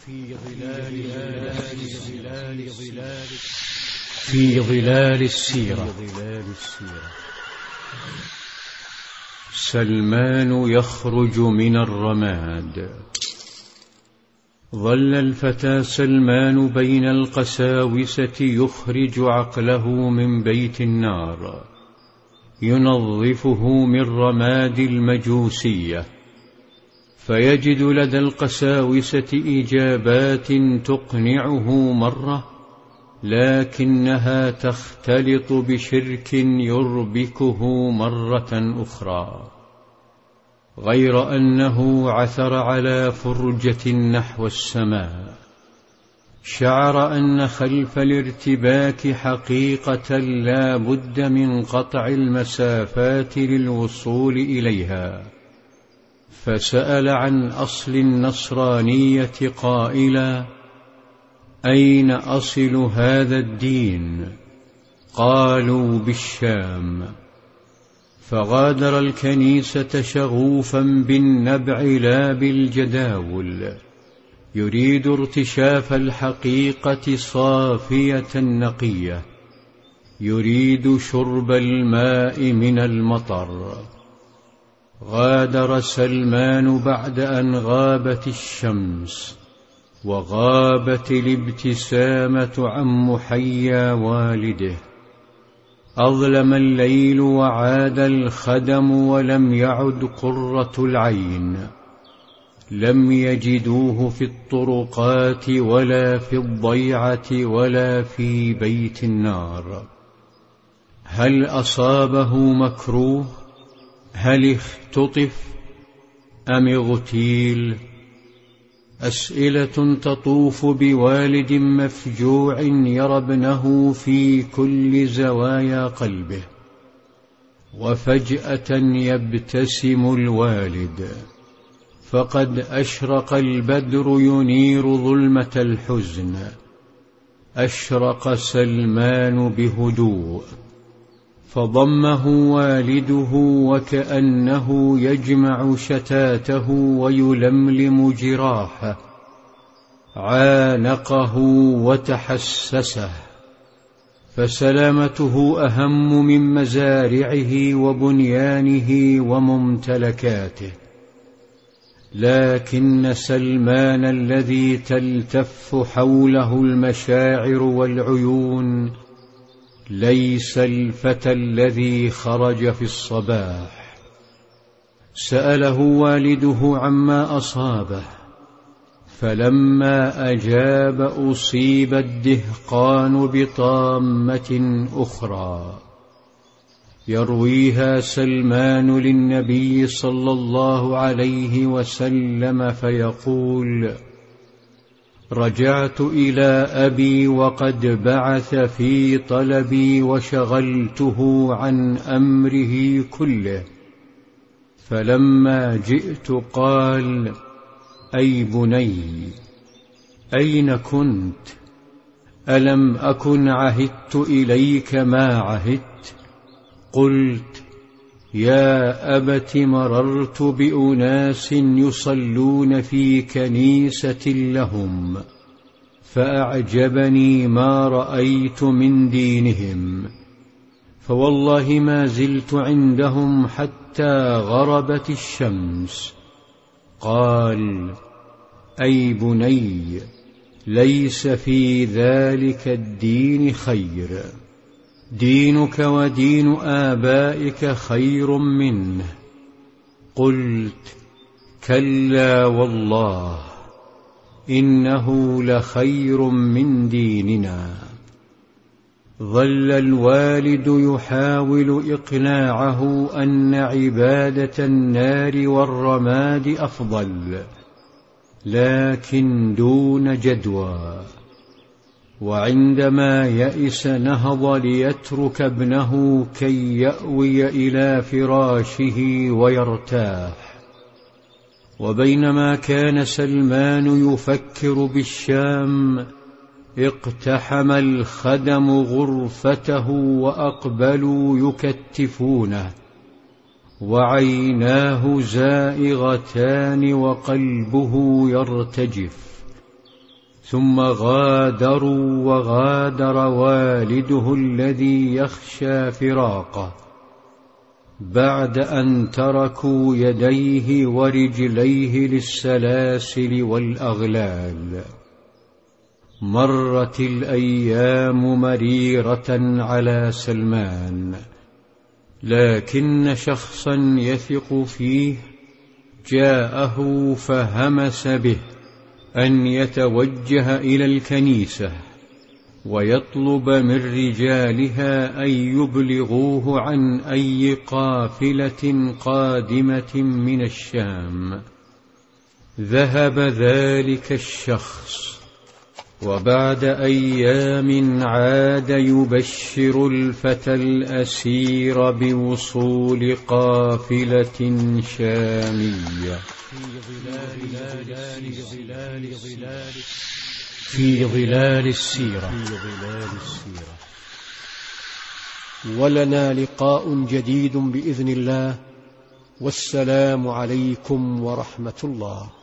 في ظلال السيرة. سلمان يخرج من الرماد. ظل الفتى سلمان بين القساوسة يخرج عقله من بيت النار، ينظفه من رماد المجوسية، فيجد لدى القساوسة إجابات تقنعه مرة، لكنها تختلط بشرك يربكه مرة أخرى، غير أنه عثر على فرجة نحو السماء، شعر أن خلف الارتباك حقيقة لا بد من قطع المسافات للوصول إليها، فسأل عن أصل النصرانية قائلا: أين أصل هذا الدين؟ قالوا: بالشام. فغادر الكنيسة شغوفا بالنبع لا بالجداول، يريد ارتشاف الحقيقة صافية نقية، يريد شرب الماء من المطر. غادر سلمان بعد أن غابت الشمس وغابت الابتسامة عن محيا والده. أظلم الليل وعاد الخدم ولم يعد قرة العين، لم يجدوه في الطرقات ولا في الضيعة ولا في بيت النار. هل أصابه مكروه؟ هل اختطف أم اغتيل؟ أسئلة تطوف بوالد مفجوع يرى ابنه في كل زوايا قلبه. وفجأة يبتسم الوالد، فقد أشرق البدر ينير ظلمة الحزن. أشرق سلمان بهدوء، فضمه والده وكأنه يجمع شتاته ويلملم جراحه، عانقه وتحسسه، فسلامته أهم من مزارعه وبنيانه وممتلكاته. لكن سلمان الذي تلتف حوله المشاعر والعيون ليس الفتى الذي خرج في الصباح. سأله والده عما أصابه، فلما أجاب: أصيب الدهقان بطامة أخرى. يرويها سلمان للنبي صلى الله عليه وسلم فيقول: رجعت إلى أبي وقد بعث في طلبي وشغلته عن أمره كله، فلما جئت قال: أي بني، أين كنت؟ ألم أكن عهدت إليك ما عهدت؟ قلت: يا أبت، مررت بأناس يصلون في كنيسة لهم، فأعجبني ما رأيت من دينهم، فوالله ما زلت عندهم حتى غربت الشمس. قال: أي بني، ليس في ذلك الدين خير، دينك ودين آبائك خير منه. قلت: كلا والله، إنه لخير من ديننا. ظل الوالد يحاول إقناعه أن عبادة النار والرماد أفضل، لكن دون جدوى. وعندما يئس نهض ليترك ابنه كي يأوي إلى فراشه ويرتاح. وبينما كان سلمان يفكر بالشام، اقتحم الخدم غرفته وأقبلوا يكتفونه، وعيناه زائغتان وقلبه يرتجف. ثم غادروا وغادر والده الذي يخشى فراقه بعد أن تركوا يديه ورجليه للسلاسل والأغلال. مرت الأيام مريرة على سلمان، لكن شخصا يثق فيه جاءه فهمس به أن يتوجه إلى الكنيسة ويطلب من رجالها أن يبلغوه عن أي قافلة قادمة من الشام. ذهب ذلك الشخص، وبعد أيام عاد يبشر الفتى الأسير بوصول قافلة شامية في ظلال السيرة. ولنا لقاء جديد بإذن الله، والسلام عليكم ورحمة الله.